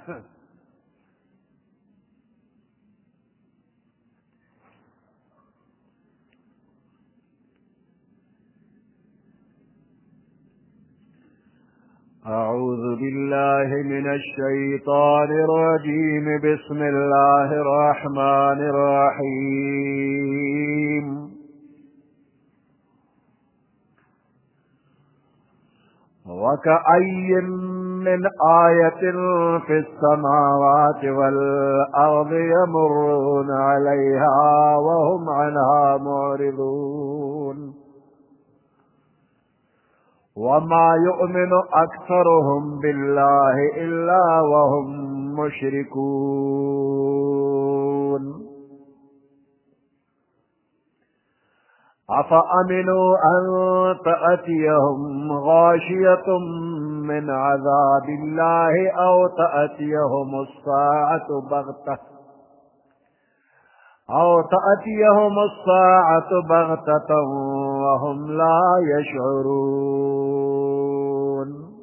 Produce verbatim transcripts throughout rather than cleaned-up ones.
أعوذ بالله من الشيطان الرجيم بسم الله الرحمن الرحيم وكأي من آية في السماوات والأرض يمرون عليها وهم عنها معرضون وما يؤمن أكثرهم بالله إلا وهم مشركون أفأمنوا أن تأتيهم غاشية من عذاب الله أو تأتيهم الساعة بغتة أو تأتيهم الساعة بغتة وهم لا يشعرون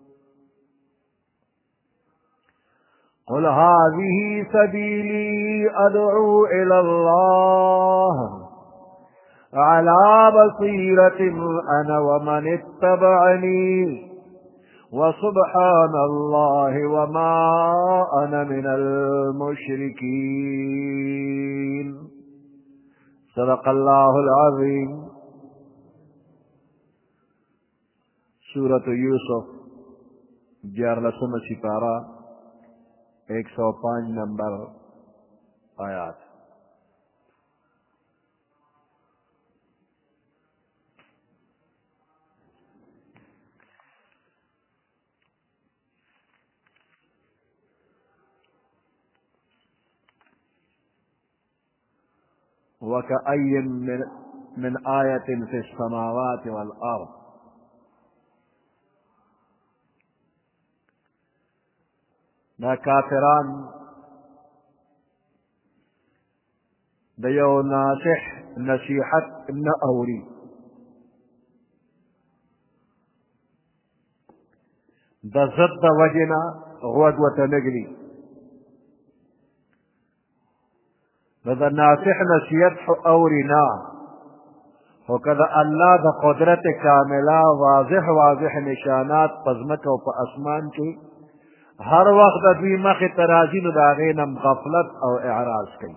قل هذه سبيلي أدعو إلى الله على بصيرة أنا ومن اتبعني وسبحان الله وما أنا من المشركين صدق الله العظيم. سورة یوسف گیارہویں سپارہ ایک سو پانچ نمبر آیات. وكأي من, من آية في السماوات والأرض دا کافران دا یو ناصح نصیحت نه اوري دا ضد دا وجنا غوږ ورته نه ږدي نو د ناصح نصیحت خو اوري نه خو که د الله د قدرت کامله واضح واضح نشانات په ځمکه او په اسمان کې هر وخت د دوی مخې ته راځي نو د هغې نه غفلت او اعراض کوي.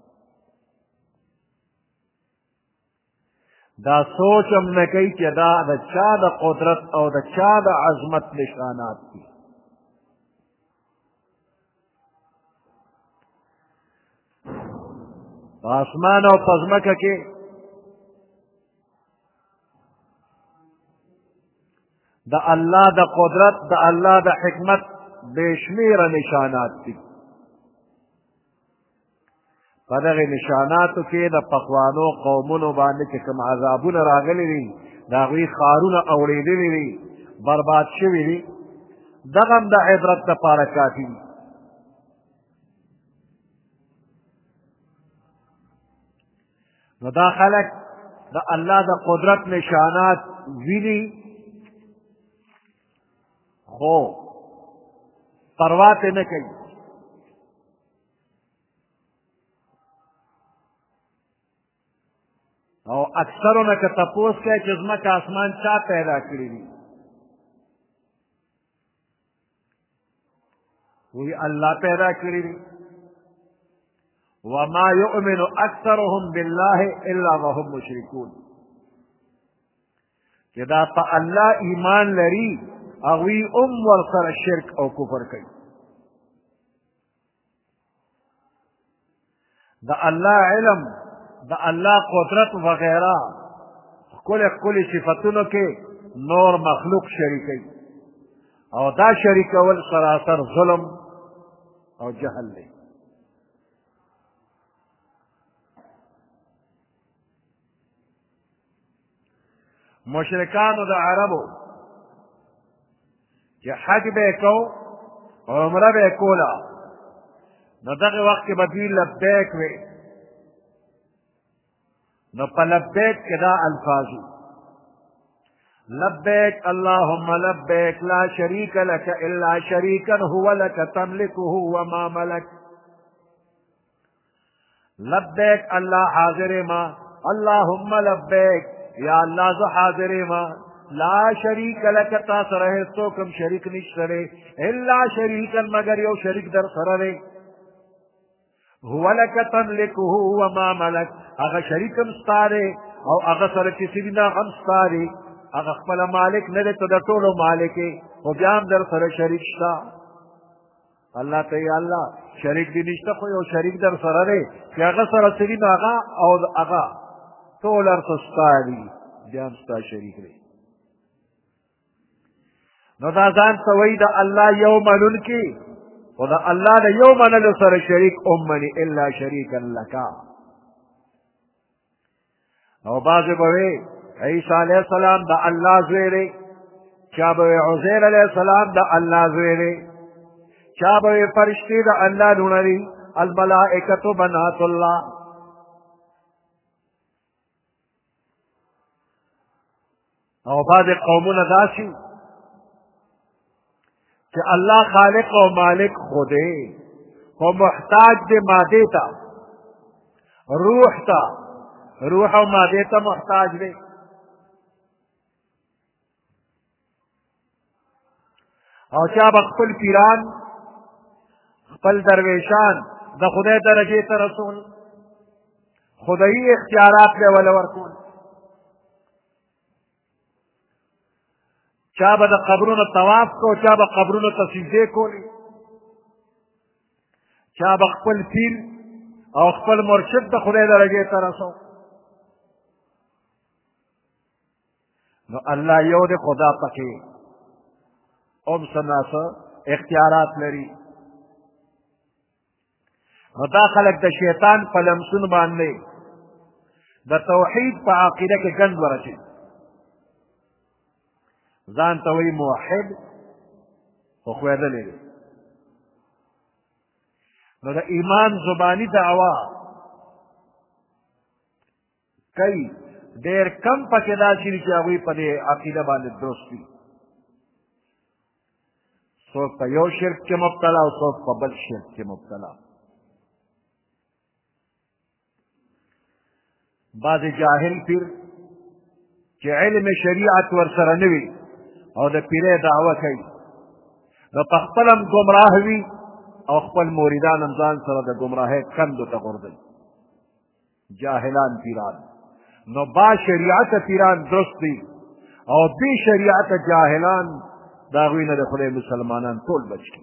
دا سوچ هم نه کوي چې دا د چا د قدرت او د چا د عظمت نشانات دي. په اسمان او په ځمکه کې د الله د قدرت د الله د حکمت بشمیره نشانات دي. په دغې نشاناتو کې د پخوانو قومونو باندې چې کوم عذابونه راغلي دي د هغوی ښارونه اوړېدلي دي برباد شوي دي دغه هم د عبرت دپاره کافي دي. نو دا خلک د الله د قدرت نشانات ویني خو پروا ته نه کوي. او اکثرو نه که تپوس کوي چې ځمکه اسمان چا پیدا کړي دي وایي الله پیدا کړي دي. وما يؤمن اکثرهم بالله الا وهم مشركون چې دا په الله ایمان لري هغوی هم ورسره شرک او کفر کوي. د الله علم د الله قدرت وغیرہ ښکلې ښکلې صفتونو کې نور مخلوق شریکوي او دا شریکول سراسر ظلم او جهل دی. مشرکانو د عربو چې حج به یې کو عمره به یې کوله نو دغه وخت کې به دوی لبیک وي نو په لبیک کې دا الفاظ لبیک اللهم لبیک لا شریک لك الا شریکا هو لك تملكه وما ملك. لبیک اللہ حاضر ما، اللهم لبیک یا اللہ ز حاضر ما، لا شریک لک تا سره هیڅوکم شریک نشته دی، الا شریکا مگر یو شریک در سره دی، هو لک تملکه وما ملک، هغه شریکم ستا دی او هغه سره چې څه دي نه هغه هم ستا دی، هغه خپله مالک نه دی، ته د ټولو مالک یې خو بیا هم در سره شریک شته. الله ته یا الله شریک دی نشته خو یو شریک در سره دی چې هغه سره څه دي نو هغه او هغه ټول هر څه ستا دي، بیا هم ستا شریک دی. نو دا ځان ته وایي د الله یو منونکي خو د الله د یو منلو سره شریک هم مني الا شریکا لکا. او بعضې به وی عیسی علیه السلام د الله زوی دی، چا به وی عزیر علیه السلام د الله زوی دی، چا به وی فرشتې د الله لونه دي، الملائکة بنات الله. او بعضې قومونه داسې چې الله خالق او مالک خو دی خو محتاج دی مادې ته، روح ته، روح او مادې ته محتاج دی. او چا به خپل پیران خپل درویشان د خدای درجې ته رسول، خدایي اختیارات به وله ورکول. چا به د قبرونو طواف کو، چا به قبرونو ته سجدې کولې، چا به خپل پیر او خپل مرشد د خدای درجې ته رسول. نو الله یو دی خدا پکې هم څه ناڅه اختیارات لري. نو دا خلک د شیطان په لمسون باندې د توحید په عقیده کې ګند ورچي، ځان ته وایي موحد خو ښویېدلی دی. نو د ایمان زباني دعوا کوي، ډېر کم پکې داسې دي چې هغوی په دې عقیده باندې درست وي. څوک په یو شرک کې مبتلا او څوک په بل شرک کې مبتلا. بعضې جاهل پیر چې علم شریعت ورسره نه وي او د پیرۍ دعوه کوي، نو په خپل هم ګمراه وي او خپل موریدان هم ځان سره د ګمراهۍ کندو ته غورځوي. جاهلان پیران نو با شریعت پیران درست دي او بی شریعت جاهلان د هغوی نه د خدای مسلمانان ټول بچ کړي.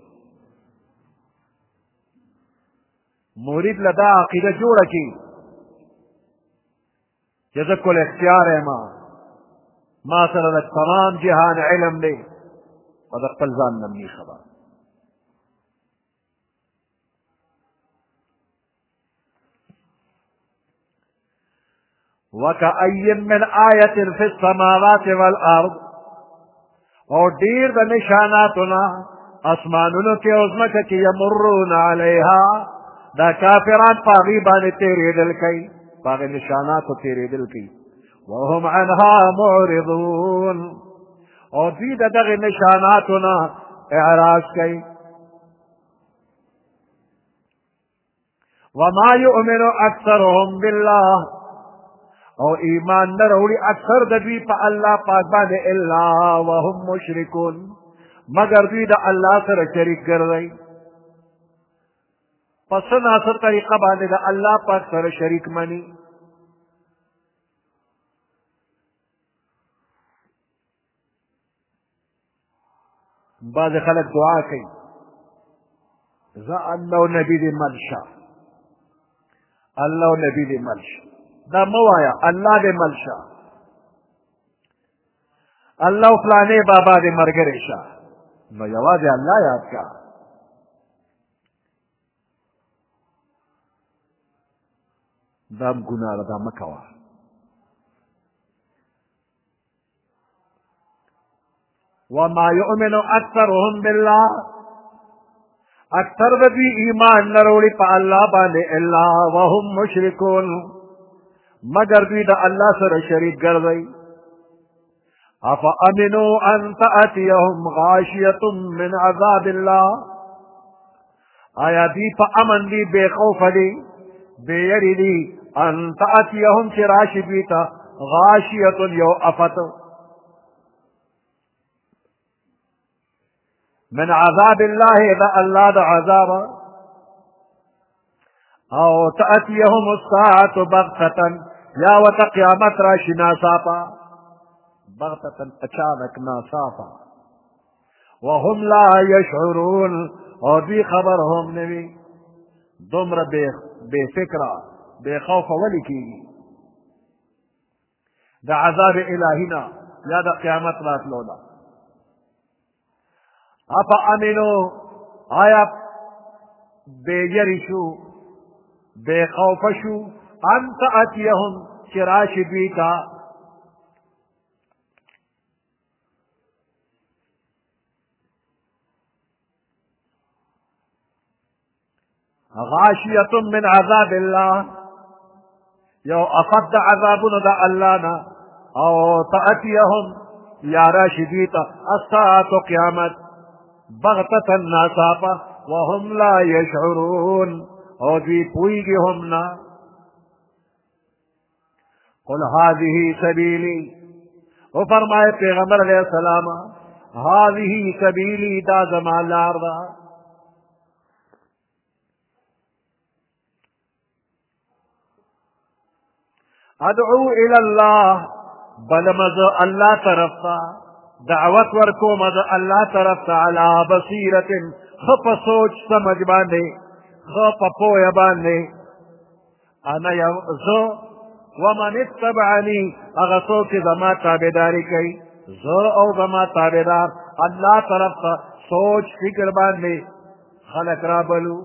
مرید له دا عقیده جوړه کړي چې زه کل اختیار یم، ما سره د تمام جهان علم دی او د خپل ځان نه مې خبر. وکأی من آیة فی السماوات والارض، او ډیر د نشاناتونه اسمانونو کې او ځمکه کې یمرون علیها، دا کافران په هغې باندې تېرېدل کوي، په هغې نشاناتو تېرېدل کوي. وهم عنها معرضون، او دوی د دغې نشاناتو نه اعراض کوي. وما یؤمن اکثرهم بالله، او ایمان نه راوړي اکثر د دوی په الله پاک باندې الا وهم مشرکون، مگر دوی د الله سره شریک ګرځوي. په څه ناڅه طریقه باندې د الله پاک سره شریک مني. بعضې خلک دعا کوي زه الله نبي دې مل شه، الله نبي دې مل شه. دا مه وایه الله دې مل شه، الله فلانې بابا دې ملګری شه، نو یوازې الله یاد کا. دا هم ګناه ده، دا مه کوه. وما یؤمن اکثرهم بالله، اکثر د دوی ایمان نه راوړي په الله باندې الا وهم مشرکون، مگر دوی د الله سره شریک ګرځوي. افامنوا ان تاتيهم غاشیة من عذاب الله، آیا دی په امن دی بے خوف دی بے یری دی ان تاتیهم چې راشي دوی ته غاشیة یو افت من عذاب الله اذا الله د عذاب، او تأتيهم الساعة بغتة یا وت قیامت راشي ناصافا بغتة اچانک ناصافا وهم لا يشعرون او دوی خبر هم نوي دومره بے فکره بے خوف ولی کیږي د عذاب الهینا یا د قیامت راتلو نه. اپا امنو آیا بے یری شو بے خوف شو ان تأتیهم چې راشي دوی ته غاشیة من عذاب الله یو افد عذابون دا اللہ نا او تأتیهم یا راشي دوی ته الساعة قیامت بغتة ناصافا وهم لا يشعرون او دوی پوئیگی هم نا. قل هذه سبیلی او فرمائے پیغمبر علیہ السلام هذه سبیلی دا زمان لار دا ادعو الى الله بلمز اللہ طرف تا دعوت ورکو مز اللہ طرف تا علی بصیرت خپ سوچ سمجھ باندے خپ پویا باندے انا یو ومن اتبعنی اغسو کی زما تابداری کئی زو او زما تابدار اللہ طرف تا سوچ فکر باندے خلق را بلو.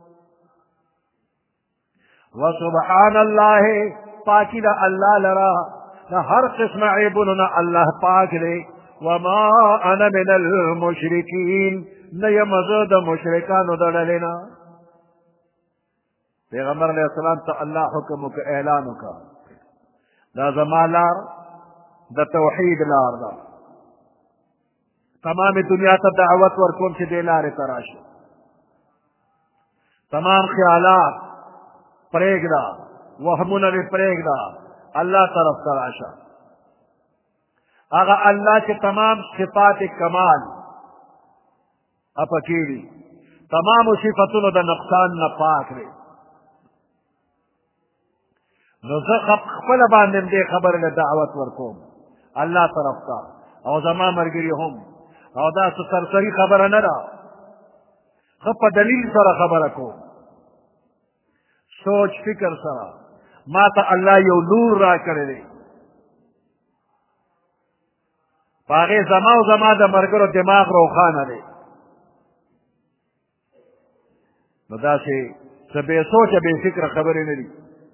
وسبحان اللہ پاکی دا اللہ لرا نہ ہر قسم عیبون نہ اللہ پاک لے. وما انا من المشرکین نہ یمزد مشرکان دلنا. پیغمبر علیہ السلام تا اللہ حکم کا اعلان کا دا زما لار دا توحید لار دا تمام دنیا تا دعوت ورکوم چی دے لار تراشی تمام خیالات پریگ دا وهمون بھی پریگ دا اللہ طرف تراشا اگا اللہ کے تمام صفات کمال اپکیلی تمام صفتون دا نقصان نپاک لے. نو زه خپل باندې دې خبر له دعوت ورکوم الله طرف ته او زما مرګري هم او دا څه سرسري خبره نه ده خو په دلیل سره خبره کوم سوچ فکر سره ما ته الله یو نور را کړی دی په هغې زما او زما د مرګرو دماغ روښانه دی نو داسې څه بې سوچه بې فکره خبرې نه دي.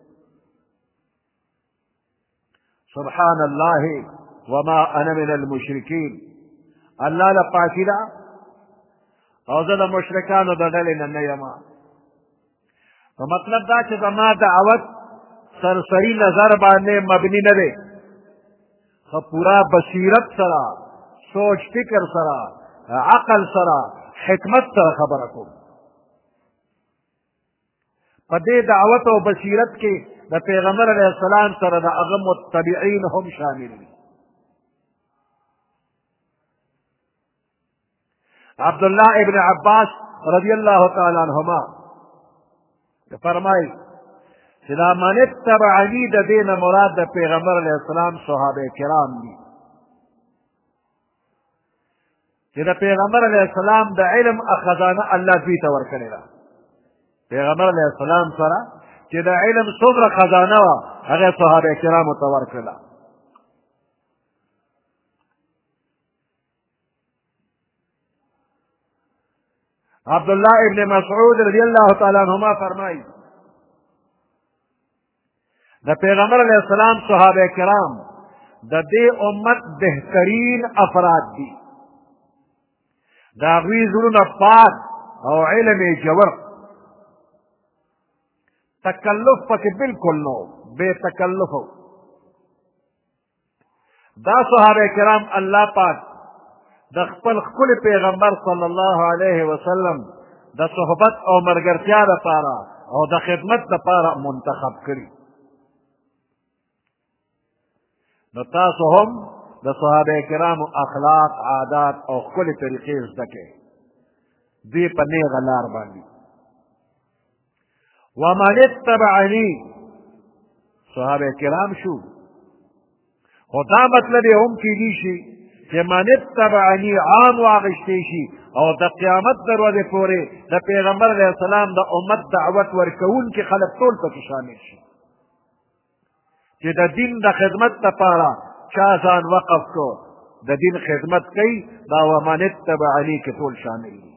سبحان الله وما انا من المشرکین الله له پاکی ده او زه د مشرکانو د ډلې نه نه یم. نو مطلب دا چې زما دعوت سرسری نظر باندې مبني نه دی خو پورا بصیرت سره سوچ فکر سره عقل سره حکمت سره خبره کوم. په دې دعوت او بصیرت کې د پیغمبر علیہ السلام سره د هغه متبعین هم شامل دي. عبداللہ ابن عباس رضی اللہ تعالی عنہما فرمائی چې دا من اتبعنی د دې نه مراد د پیغمبر علیہ السلام صحابه کرام دي چې د پیغمبر علیہ السلام د علم خزانه الله دوی ته ورکړې ده. پیغمبر علیہ السلام سره چې د علم څومره خزانه وه هغه صحابه کرامو ته ورکړله. عبداللہ ابن مسعود رضی اللہ تعالی عنہما فرمائی د پیغمبر علیہ السلام صحابه کرام د دې امت بهترین افراد دي. د هغوی زړونه پاک او علم یې جوړ تکلف پکې بالکل نو بے تکلف دا صحابه کرام الله پاک د خپل خپل پیغمبر صلی الله علیه وسلم د صحبت او ملګرتیا لپاره او د خدمت لپاره منتخب کړي. نو تاسو هم د صحابه کرامو اخلاق، عادات او ښکلې طریقې زده کړئ، دوی په نیغه لار باندې. ومن اتبعنی صحابه کرام شو، خو دا مطلب یې هم کیدی شي چې من اتبعنی عام واغشتی شي او د قیامت دروازې پورې د پیغمبر علیه السلام د امت دعوت ورکوونکي خلک ټول پکې شامل شي، چې د دین د خدمت لپاره چا ځان وقف کو، د دین خدمت کوي، دا ومن اتبعنی کې ټول شامل دي.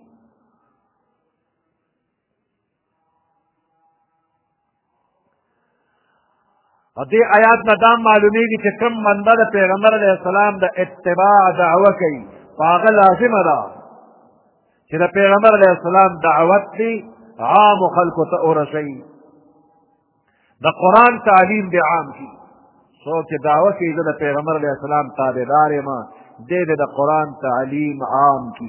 او دې آیات نه دا معلومیږي چې کوم بنده د پیغمبر علیه السلام د اتباع دعوه کوي په هغه لازمه ده چې د پیغمبر علیه السلام دعوت دی عامو خلکو ته ورسوي، د قرآن تعلیم دی عام کی. څوک چې دعوه کوي زه د پیغمبر علیه السلام تابعدار یم، دی دې د قرآن تعلیم عام کی.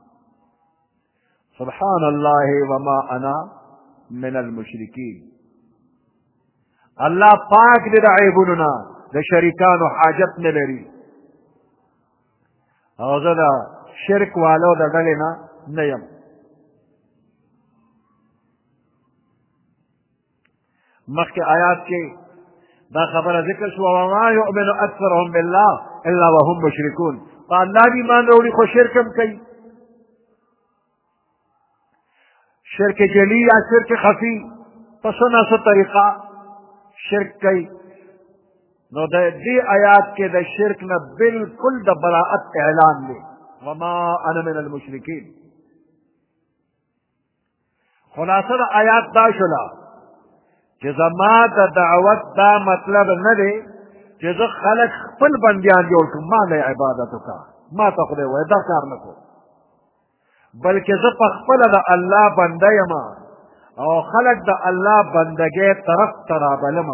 سبحان الله وما انا من المشرکین. الله پاک دې د عیبونو نه د شریکانو حاجت نه لري، او زه د شرک والو د ډلې نه نه یم. مخکې آیات کې دا خبره ذکر شو، وما یؤمن اکثرهم بالله الا وهم مشرکون. په الله دې ایمان راوړي خو شرک هم کوي، شرک جلی یا شرک خفی، په څه نه څه طریقه شرک کوي. نو د دې آیات کې د شرک نه بالکل د براءت اعلان دی، وما انا من المشرکین. خلاصه د آیات دا شوله چې زما د دعوت دا مطلب نه دی چې زه خلک خپل بندیان جوړ کړم، ما له عبادت وکړه، ما ته خدای وایي دا کار نه کوم، بلکې زه په خپله د الله بنده یم او خلق د الله بندګۍ طرف ته رابلم،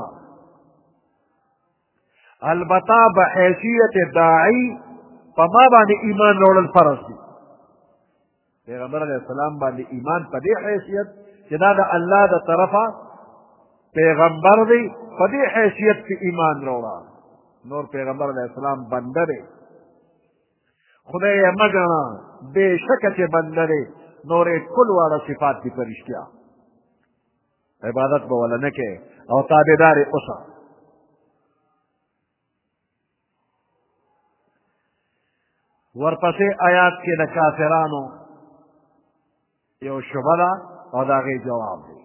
البته به حیثیت داعی په ما باندې ایمان راوړل فرض دي. پیغمبر علیه السلام باندې ایمان په دې حیثیت چې دا د الله د طرفه پیغمبر دی، په دې حیثیت کې ایمان راوړه. نور پیغمبر علیه السلام بنده دی، خدای یې مه ګڼه، بېشکه چې بنده دی، نور یې ټول واړه صفات دي په رښتیا. عبادت به ولا نه کې او تابعدار یې اوسه. ورپسې آیات کې د کافرانو یو شبهه ده او د هغې جواب دی.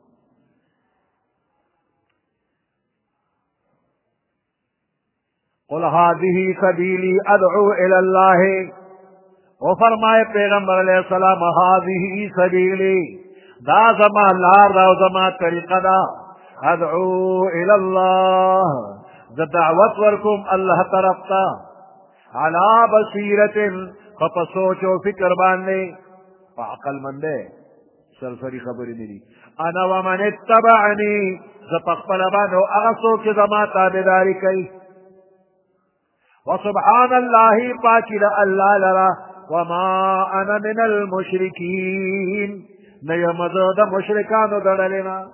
قل هذه سبیلی ادعو الی الله، و فرمائے پیغمبر علیہ السلام هذه سبیلی، دا زما لار دا او زما طریقه دا، ادعو الی الله، ز دعوت ورکم الله طرف تا، علی بصیرت، په سوچ او فکر باندې، په عقل منده سرسری خبرې نه دي. انا ومن اتبعنی، ز په خپله باندې او هغه څوک چې زما تابعداري کوي. وسبحان الله، پاکی دا الله لرا، وما انا من المشرکین، نه یم زه د مشرکانو د ډلې نه.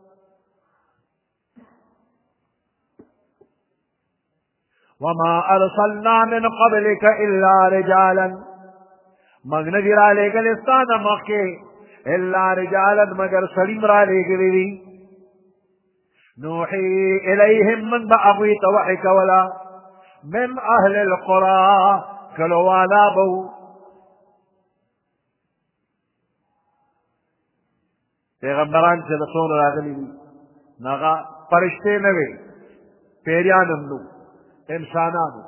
وما ارسلنا من قبلک الا رجالا، موږ نه دي رالیږلي ستا نه مخکې الا رجالا مگر سړي م رالیږلي دي. نوحي الیهم، من به هغوی ته وحي کوله، من اهل القرى، کلوالا بو. پیغمبران چې د څونه راغلي دي نو هغه فرشتې نه وې، پیریان هم نو، انسانانو.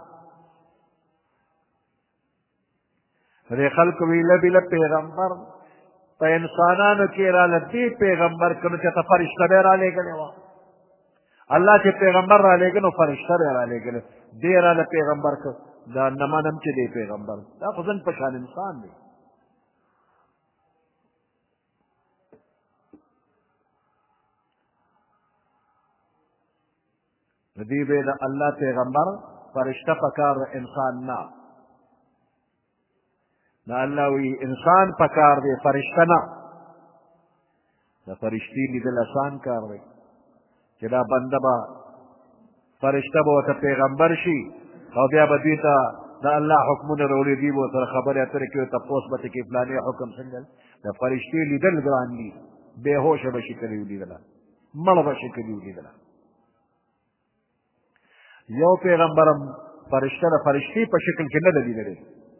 دې خلکو ویله بله پیغمبر په انسانانو کې راله، دې پیغمبر که نو چې ته فرشته به یې رالېږلې وه. الله چې پیغمبر رالېږه نو فرشته به یې رالېږلې، دې راله پیغمبر که دا نه منم چې دی پیغمبر، دا خو زن په شان انسان دی. دې به د الله پیغمبر فرشته پکار د انسان نه. نو الله وی انسان پکار دی فرشته نه. د فرشتي لیدل آسان کار دی چې دا بنده به فرشته به ورته پیغمبر شي او بیا به دوی ته د الله حکمونه راوړي، دوی به ورسره خبرې اترې کوي، تپوس به ترې کوي فلانې حکم څنګه. د فرشتې لیدل ګران دي. بېهوشه به شي کلي ولیدله، مړه به شي کلي ولیدله. یو پیغمبرم فرشته د فرشتې په شکل کې نه ده لیدلی،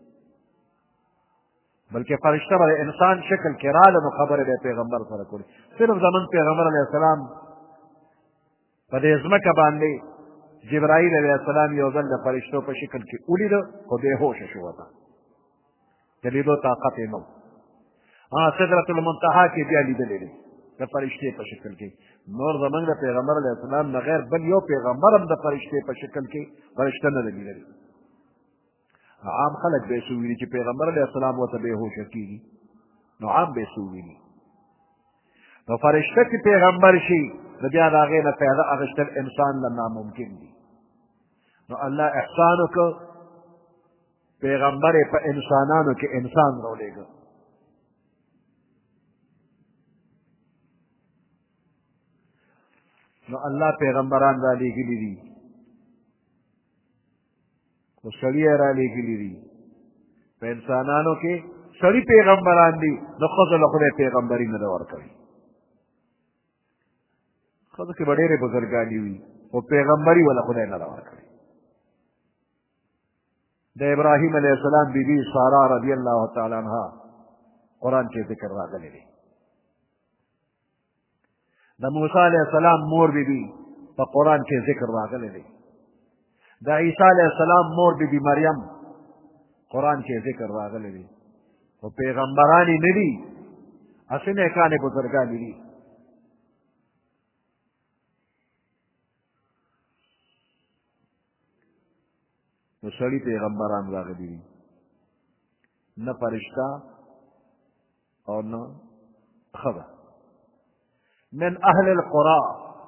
بلکې فرشته به د انسان شکل کې راله نو خبرې به یې پیغمبر سره کړي. صرف زمونږ پیغمبر علیه السلام په دې ځمکه باندې جبرائیل علیه السلام یو ځل د فرشتو په شکل کې ولیده، خو بېهوشه شو ورته، د لیدو طاقت یې نه و. سدرة المنتهی کې بیا لیدلی دی د فرشتې په شکل کې. نور زمونږ د پیغمبر علیه السلام نه غیر بل یو پیغمبر هم د فرشتې په شکل کې فرشته نه ده لیدلې. عام خلک به یې څه ویني چې پیغمبر علیه السلام ورته بېهوشه کېږي، نو عام به یې څه ویني. نو فرشته چې پیغمبر شي نو بیا د هغې نه فایده اخیستل انسان له ناممکن دي. نو الله احسان وکړ، پیغمبر یې په انسانانو کې انسان راولېږه. نو الله پیغمبران را لېږلي دي، خو سړي یې را لېږلي دي. په انسانانو کې سړي پیغمبران دي، نو ښځو له خدای پیغمبري نه ده ورکړې. ښځو کې به ډېرې بزرګانې وي، خو پیغمبري وله خدای نه ده ورکړې. د ابراهیم علیه السلام بیبي ساره رضی الله تعالی عنها قرآن کې ذکر راغلی دی. د موسی علیه السلام مور بیبي په قرآن کې ذکر راغلی دی. د عیسی علیه السلام مور بیبي مریم قرآن کې ذکر راغلی دی. خو پیغمبرانی نه دي، هسې نیکانې بزرګانې دي. نو سړي پیغمبران راغلي دي، نه فرشته او نه ښځه. من اهل القرى،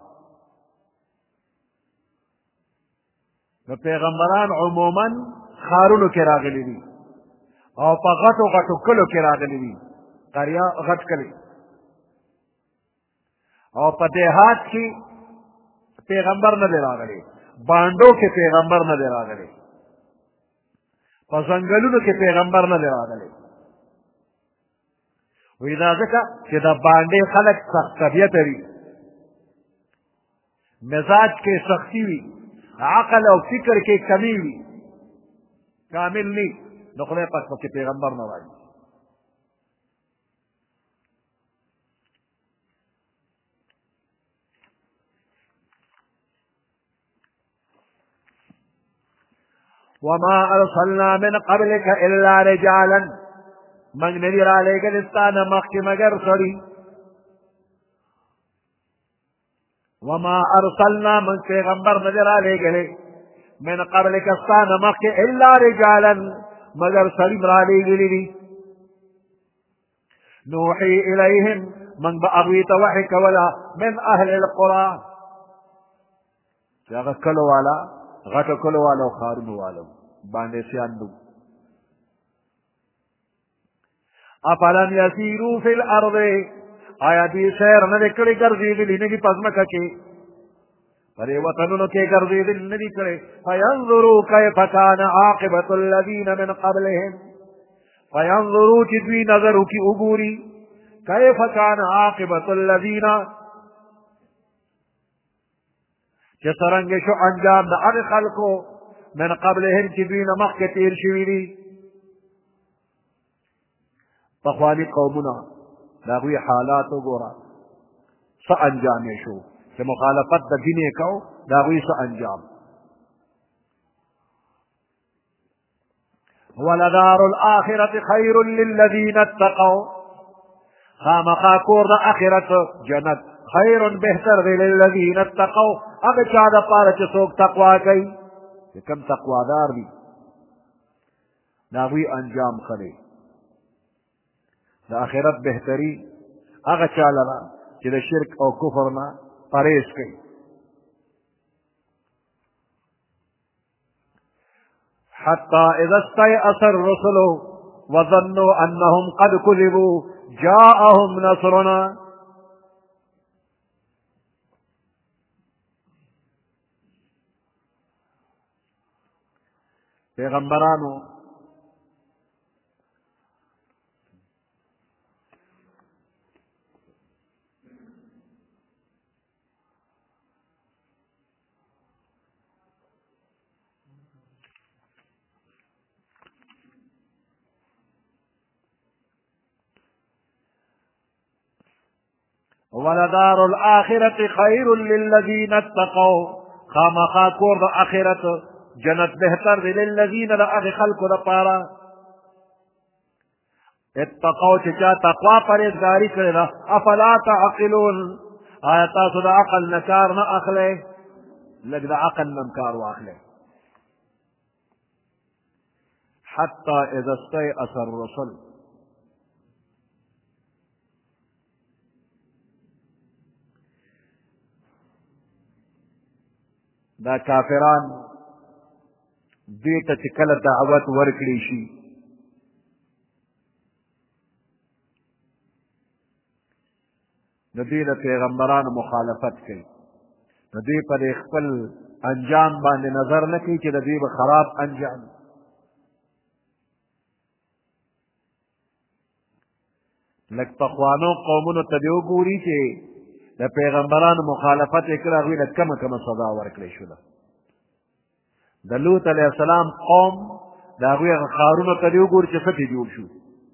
نو پیغمبران عموما ښارونو کې راغلي دي او په غټو غټو کلو کې راغلي دي. قریه غټ کلی. او په دیهات کې پیغمبر نه دی راغلی، بانډو کې پیغمبر نه دی راغلی، په ځنګلونو کې پیغمبر نه دی راغلی. وی دا ځکه چې د باندې خلک سخت طبیعته وي، مزاج کې سختی وي، عقل او فکر کې کمی وي، کامل نه، نو خدای پاک پکې پیغمبر نه راځي. وما ارسلنا من قبلك الا رجالا، من ندی را لېږلي ستا نه مخکې مګر سړي. وما ارسلنا من پیغمبر ندی را لېږلي من قبلك ستا نه مخکې الا رجالا مګر سړي را لېږلي دي. نوحي الیهم، من به هغوی ته وحي کوله من اهل القرى، چې هغه کلو والا غټو کلو والا او ښارونو والا باندې سیان دو. افلم یسیروا فی الارض، آیا دوی سیر نه دی کړی، ګرځېدلي نه دي په ځمکه کې، په دې وطنونو کې ګرځېدلي نه دي کړی. فینظروا کیف کان عاقبة الذین من قبلهم، فینظروا چې دوی نظر وکړي وګوري، کیف کان عاقبة الذین، چې څرنګه شو انجام د هغې خلکو من قبلهم چې دوی نه مخکې تېر شوي دي. پخواني قومونه د هغوی حالات وګوره، څه انجام یې شو، چې مخالفت د دین یې کو، د هغوی څه انجام. ولدار الآخرة خیر للذین اتقوا، خامخا کور د آخرت جنت خیر بهتر دی للذین اتقوا، هغه چا دپاره چې څوک تقوا کوي، چې کوم تقوادار دي د هغوی انجام ښه دی. د آخرت بهتري هغه چا لره چې د شرک او کفر نه پرهیز کوي. حتى اذا استيأس الرسل وظنوا انهم قد كذبوا جاءهم نصرنا. پیغمبرانو ولدار الآخرة خير للذين اتقوا، خامخا کور د آخرت جنت بهتر دی للذین لأغی خلقو دا پارا اتقوا چې چا تقوا پرهیزګاري کړې ده. افلا تعقلون، آیا تاسو د عقل نه کار نه اخلئ؟ لږ د عقل نه کار واخلئ. حتی اذا استيأس الرسل، دا کافران دوی ته چې کله دعوت ورکړی شي نو دوی د پیغمبرانو مخالفت کوي، نو دوی په خپل انجام باندې نظر نه کوي چې د دوی به خراب انجام. لږ پخوانو قومونو ته دې وګوري چې د پیغمبرانو مخالفت یې کړی، هغوی له کمه کمه سزا ورکړې شوله. د لوط علیه السلام قوم د هغوی هغه ښارونو ته دې وګوري چې څه پرې جوړ شو.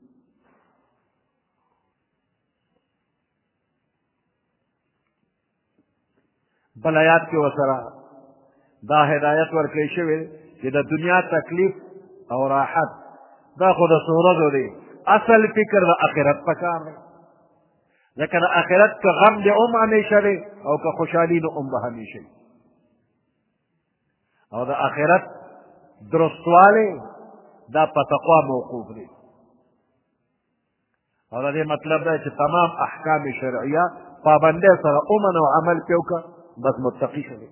بل آیات کې ورسره دا هدایت ورکړی شوی چې د دنیا تکلیف او راحت دا خو د څو ورځو دی، اصل فکر د آخرت پکار دی. ځکه د آخرت که غم دی هم همیشه دی او که خوشحالي نو هم به همیشه وي. او د آخرت درستوالی دا په تقوا موقوف دی. او د دې مطلب دی چې تمام احکام شرعیه پابندۍ سره ومن او عمل پې وکړه، بس متقي شوې.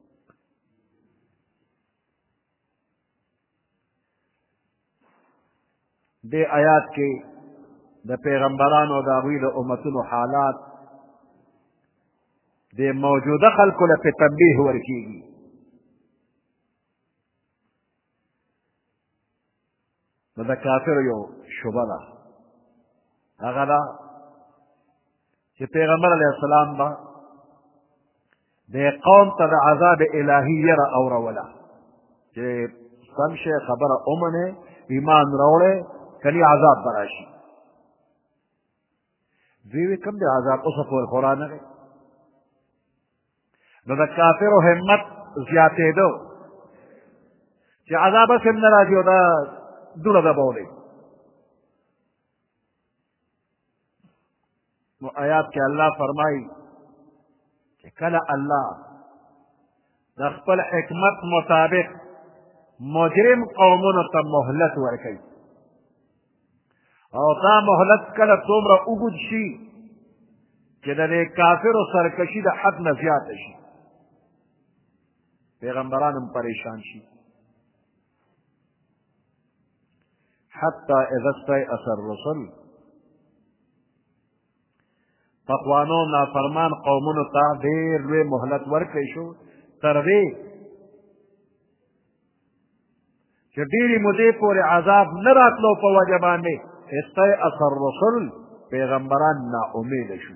دې آیات کې د پیغمبرانو او د هغوی د امتونو حالات د موجوده خلکو له پې تنبیه ورکېږي. نو د کافرو یو شبه ده، هغه ده چې پیغمبر علیه السلام به د قوم ته د عذاب الهي یره اوروله چې سم شی خبره ومنې ایمان راوړې کني عذاب به راشي. دوی وی کوم دی عذاب اوسه پورې خو رانغی. نو د کافرو همت زیاتېدو چې عذاب هسې هم نه راځي او دا دوړه دبولی. نو آیات کې الله فرمایي چې کله الله د خپل حکمت مطابق مجرم قومونو ته مهلت ورکوي او دا مهلت کله څومره اوږد شي چې د دې کافرو سرکشي د حد نه زیاته شي، پیغمبران هم پریشان شي. حتی اذا استيأس الرسل، پخوانو نافرمان قومونو ته ډېر لوی مهلت ورکړی شو تر دې چې ډېرې مودې پورې عذاب نه راتلو په وجه باندې استيأس الرسل پیغمبران ناامیده شو.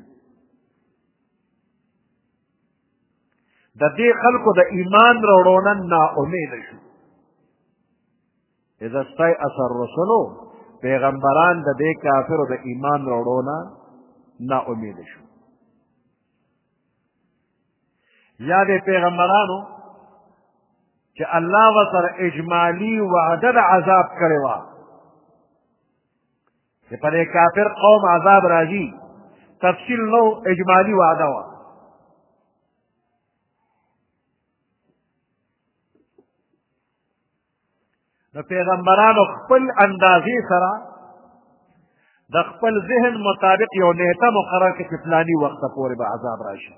د دې خلکو د ایمان راوړو نه ناامیده شو. اذا استيأس الرسل پیغمبران د دې کافرو د ایمان راوړو نه ناامیده شو. یا د پیغمبرانو چې الله ورسره اجمالي وعده د عذاب کړې وه چې په دې کافر قوم عذاب راځي، تفصیل نو اجمالي وعده وه. د پیغمبرانو خپل اندازې سره د خپل ذهن مطابق یو نیټه مقرر کړي چې فلاني وخته پورې به عذاب راشي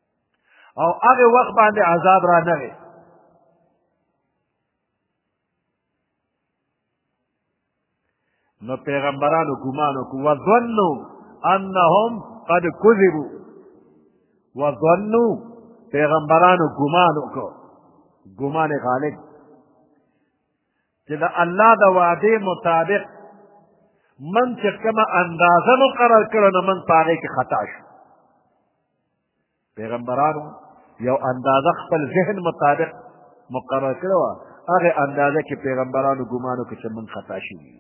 او هغې وخت باندې عذاب را نغی. نو پیغمبرانو ګمان وکړو وظنوا انهم قد کذبوا وظنوا پیغمبرانو ګمان وکړو ګمان غالب چې د الله د وعدې مطابق من چې کومه اندازه مقرر کړه نو من په هغې کې خطا شو پیغمبرانو یو اندازه خپل ذهن مطابق مقرر کړه وه هغې اندازه کې پیغمبرانو ګمان وکړو چې من خطا شوي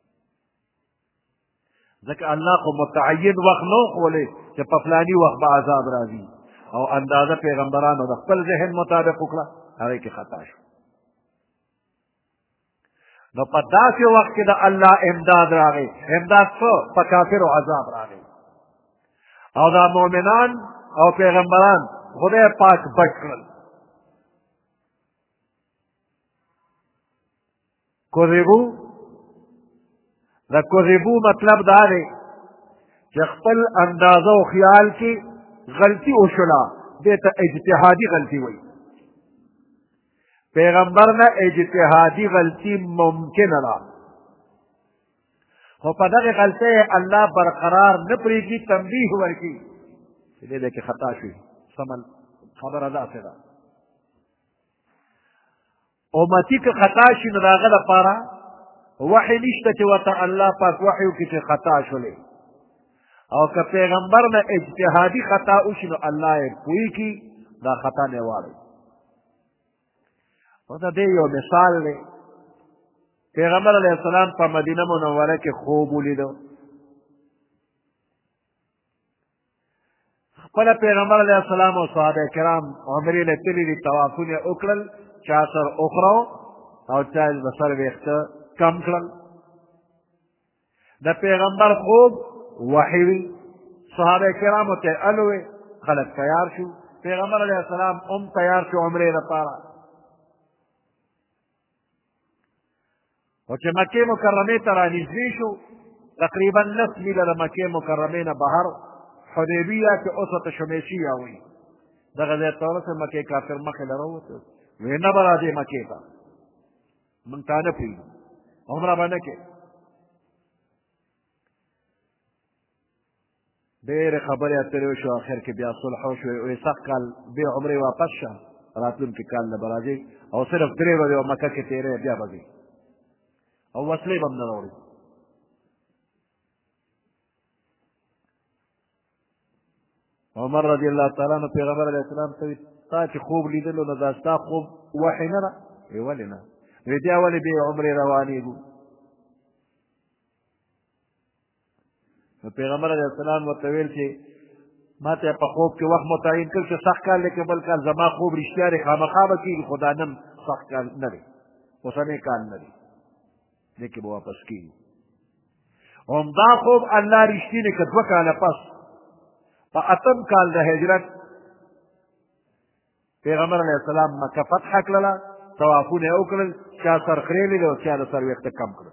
ځکه الله خو متعین وخت نه وښولی چې په فلاني وخت به عذاب راځي او اندازه پیغمبرانو د خپل ذهن مطابق وکړه هغې کې خطا شو نو په داسې وخت کې د الله امداد راغی امداد څه په کافرو عذاب راغی او دا مؤمنان او پیغمبران خدای پاک بچ کړل کذبو د کذبو مطلب دا دی چې خپل اندازه او خیال کې غلطي وشوله دې ته اجتهادي غلطي وایي پیغمبر نه اجتهادي غلطي ممکنه ده خو په دغه غلطۍ الله برقرار نه پرېږدي تنبیه ورکړي چې دې کې خطا شوي سمن خبره داسې ده امتي که خطا شي نو د هغه لپاره وحی نشته چې ورته الله پاک وحی وکړي چې خطا شولې او که پیغمبر نه اجتهادي خطا وشي نو الله یې پوه کړي دا خطا نه واړوي او دا دی یو مثال دی پیغمبر علیه السلام په مدینه منوره کې خوب ولیدو خپله پیغمبر علیه السلام او صحابه کرام عمرې له تللي دي طوافونه یې وکړل چا سر اخرو او چا د سر ویښته کم کړل د پیغمبر خوب وحی وي صحابه کرامو ته الوې خلک تیار شو پیغمبر علیه السلام هم تیار شو عمرې لپاره او چې مکې مکرمې ته رانږدې شو تقریبا نصف میله د مکې مکرمې نه بهر حدیبیه کې اوس ورته شمیشیه وایي دغه ځای ته ورسېد مکې کافر مخې له راووتو وایي نه به راځې مکې ته موږ تا نه پرېږدو عمره به نه کې ډېرې خبرې اترې وشو اخر کې بیا صلح وشوې وایي سخت کال بیا عمرې واپس شه راتلونکي کال نه به راځې او صرف درې ورځې به مکه کې تېرې بیا به ځې او وسلې به هم نه راوړي عمر رضی الله تعالی عنه پیغمبر علیه السلام ته تا چې خوب لیدلو نو دا ستا خوب وحی نه ده وی ولې نه وی بیا ولې بې عمرې روانېږو نو پیغمبر علیه السلام ورته ویل چې ما ته په خوب کې وخت متعین کړ چې سخت کال دی که بل کال زما خوب رښتیا دی خامخا به کېږي خو دا نن سخت کال نه دی اوسنی کال نه دی دې کې به واپس کېږي همدا خوب الله رښتینې که دوه کاله پس په اتم کال د هجرت پیغمبر علیه السلام مکه فتح کړله طوافونه یې وکړل چا سر خرې لیدل او چا د سر ویښته کم کړل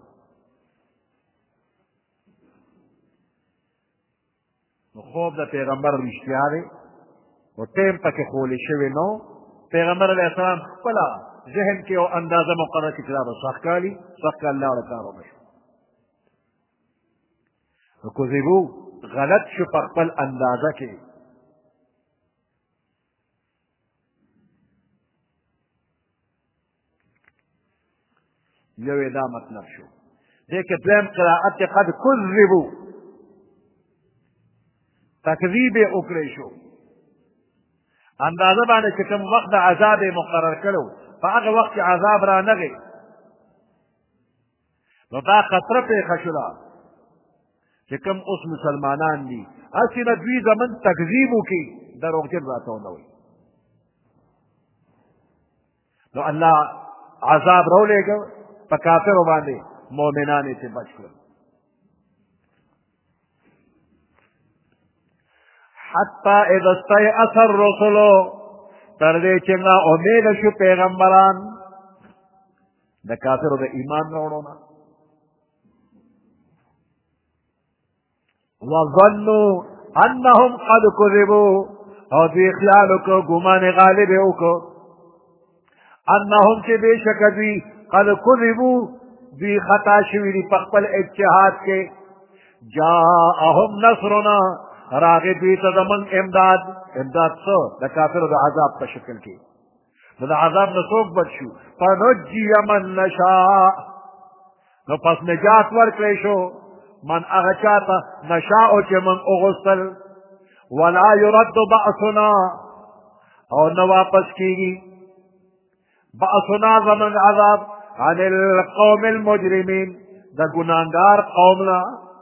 نو خوب د پیغمبر رښتیا دی او ټیم پکې خولی شوی نو پیغمبر علیه السلام خپله ذهن کې یو اندازه مقرره کړي چې دا به سخت کالي سخت کال لاړه کار ونه شو نو کذبو غلط شو په خپل اندازه کې یو دا مطلب شو دې کې دویم قرائت کې قد کذبو تکذیب یې وکړی شو اندازه باندې چې کوم وخت د عذاب یې مقرر کړی و په هغه وخت کې عذاب را نغی نو دا خطره پېښه شوله چې کوم اوس مسلمانان دي هسې نه دوی زمن تکذیب وکړي دروغجن راته ونه وایي نو الله عذاب راولېږه په کافرو باندې مؤمنان یې ترې بچ کړل حتی اذا استیأس الرسل تر دې چې نا امیده شو پیغمبران د کافرو د ایمان راوړو نه وظنوا انهم قد كذبوا او دوی خیال وکړو ګمان غالب یې وکړو انهم چې بېشکه دوی قد کذبوا دوی خطا شوي دي په خپل اجتهاد کې. جاءهم نصرنا راغې دوی ته زموږ امداد. امداد څه؟ د کافرو د عذاب په شکل کې. نو د عذاب نه څوک بچ شو؟ فنجي من نشاء، نو پس نجات ورکړی شو من هغه چاته نشاء چې من اغوستل. ولا يرد بأسنا، او نه واپس کیږي بأسنا زموږ عذاب عن القوم المجرمين د ګناهګار قومنا.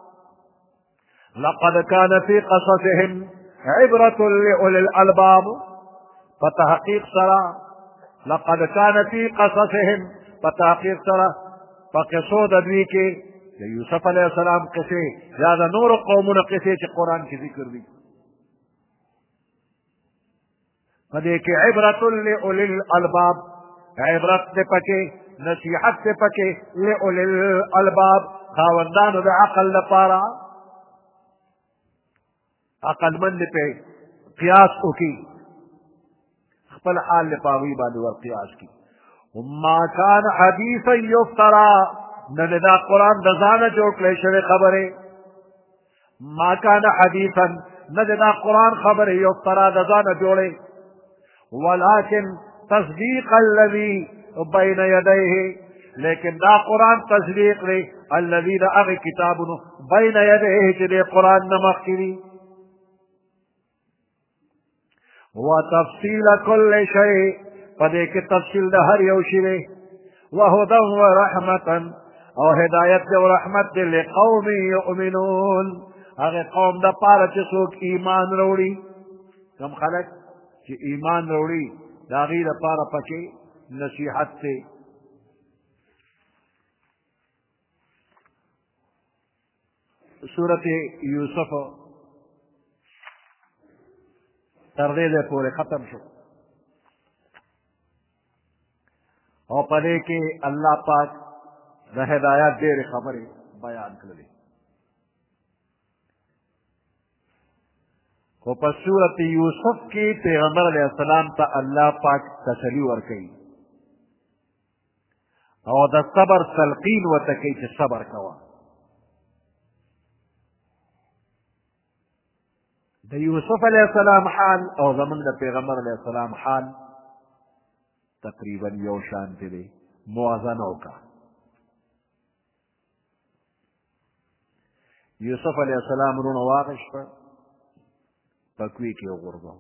لقد كان في قصصهم عبرة لأولي الألباب، فتحقيق سرا لقد كان في قصصهم فتحقيق سرا فقصو د دوی کې د یوسف علیه السلام قصې یا د نور قومونو قصې چې قرآن کې ذکر دي په دې کې عبرة لأولي الألباب، عبرت دې پکې، نصیحت دې پکې لأولي الألباب خاوندانو د عقل لپاره. عقل مند پہ قیاس وکي، خپل حال له پاوی باندې ور قیاس کی. ما كان حدیثا یفترا، نه دا قرآن د ځانه جوړ کړی شوی خبرې. ما كان حدیثا، نه دا قرآن خبرې یفترا د ځانه جوړې. ولكن تصدیق الذي بین یدیه، لیکن دا قرآن تصدیق دی الذي دا هغه کتابونو بین یدیه چې د قرآن نه مخکې دي. وتفصیل كل شيء، پدې کې تفصیل د هر یو شی دی. وهدى ورحمة، او هدایت دی او رحمت دی لقوم یؤمنون، هغه قوم د پاره چې څوک ایمان وروړي. کوم خلک چې ایمان وروړي د هغې دپاره پکې نصیحت دی. سورت یوسف تر دې ځای پورې ختم شو او په دې کې الله پاک د هدایت ډېرې خبرې بیان کړلې. خو په سورت یوسف کې پیغمبر علیه السلام ته الله پاک تسلي ورکوي او د صبر تلقین ورته کوي چې صبر کوه. د یوسف علیه السلام حال او زمونږ د پیغمبر علیه السلام حال تقریبا یو شانتې دی. موازنه وکړه. یوسف علیه السلام رونه واغېسته، په کوی کې وغورځاوه.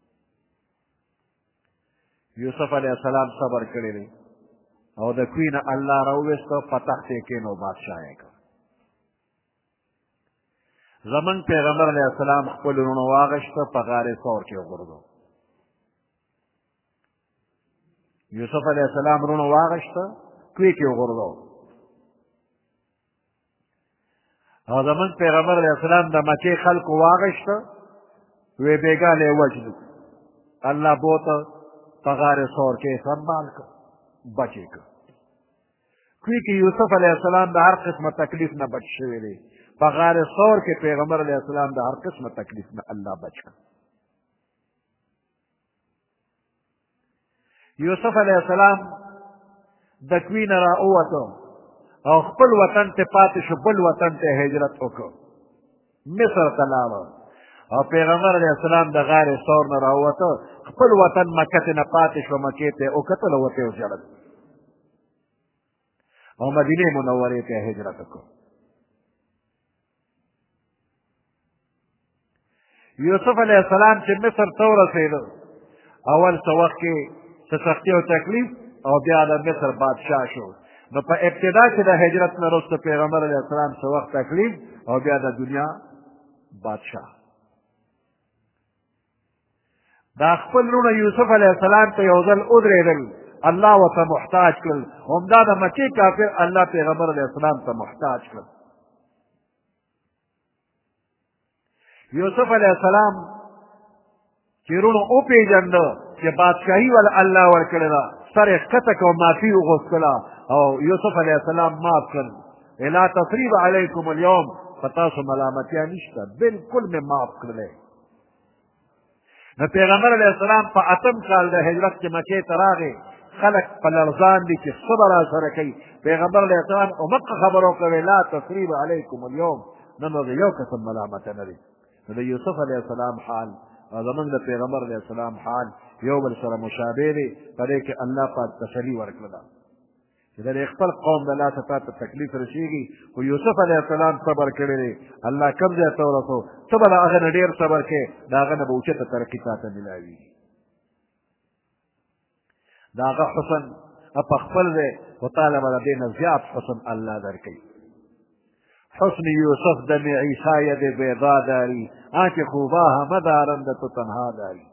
یوسف علیه السلام صبر کړی دی او د کوی نه الله راوویسته، په تخت یې کېنو، بادشاه یې کړ. زمن پیغمبر علیہ السلام خپل رونه واغشته، په غار ثور کې وغورځاوه. یوسف علیہ السلام رونه واغشته، کوی کې وغورځاوه. او زمن پیغمبر علیہ السلام د مکې خلکو واغشته، وی بیګانې یې وجلو. الله بوته په غار ثور کې سنبال کړ، بچ یې کړ. کوی کې یوسف علیہ السلام د هر قسمه تکلیف نه بچ شوی دی. په غار ثور کې پیغمبر علیه السلام د هر قسمه تکلیف نه الله بچ کړ. یوسف علیه السلام د کوی نه راووته او خپل وطن ته پاتې شو، بل وطن ته هجرت وکړ، مصر ته لاړه. او پیغمبر علیه السلام د غار ثور نه راووته، خپل وطن مکه ته نه پاتې شو، مکې ته وکتل، وته یې وژړل او مدینې منورې ته هجرت وکړ. یوسف علیہ السلام چې مصر ته ورسېده، اول څه وخت کې څه سختي او تکلیف، او بیا د مصر بادشاه شو. نو په ابتدا کې د هجرت نه وروسته پیغمبر علیه السلام څه وخت تکلیف او بیا د دنیا بادشاه. دا خپل لونه یوسف علیه السلام ته یو ځل ودرېدل، الله ورته محتاج کړل. همدا د مکې کافر الله پیغمبر علیه السلام ته محتاج کړل. یوسف علیہ السلام چې رونو وپېژنده چې بادشاهي ول الله ورکړې ده، سر یې ښکته کړ، معافي وغوښتله او یوسف علیہ السلام معاف کړل. لا تصریب علیکم اليوم، په تاسو ملامتیا نشته، بالکل مې معاف کړلی. نو پیغمبر علیہ السلام په اتم کال د هجرت کې مکې ته راغی خلق په لرزان دي چې څه به راسره کوي. پیغمبر علیه السلام همغه خبره وکړې لا تثریب علیکم اليوم، نن ورځ یو قسم ملامته نه دی. نو د یوسف علیه السلام حال او زمونږ د پیغمبر علیه السلام حال یو بل سره مشابه دی. په دې کې الله پاک تسلي ورکړه ده چې د خپل قوم د لاسه تا ته تکلیف رسېږي، خو یوسف علیه السلام صبر کړی دی. الله کوم ځای ته ورسو ته به د هغه نه ډېر صبر کوې، د هغه نه به اوچته ترقي تا ته میلاوېږي. د هغه حسن په خپل دی، خو تاله به د دې نه زیات حسن الله درکوي. حسن یوسف دم عیسی ید بیضا داری، آنچ خوبا همه دارند تو تنها داری.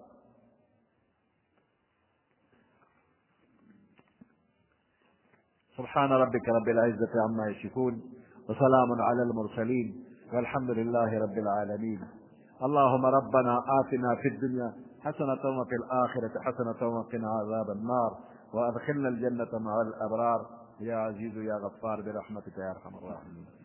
سبحان ربك رب العزة عما يصفون وسلام على المرسلين والحمد لله رب العالمين. اللهم ربنا آتنا في الدنيا حسنة وفي الآخرة حسنة وقنا عذاب النار وأدخلنا الجنة مع الأبرار يا عزيز يا غفار برحمتك يا أرحم الراحمين.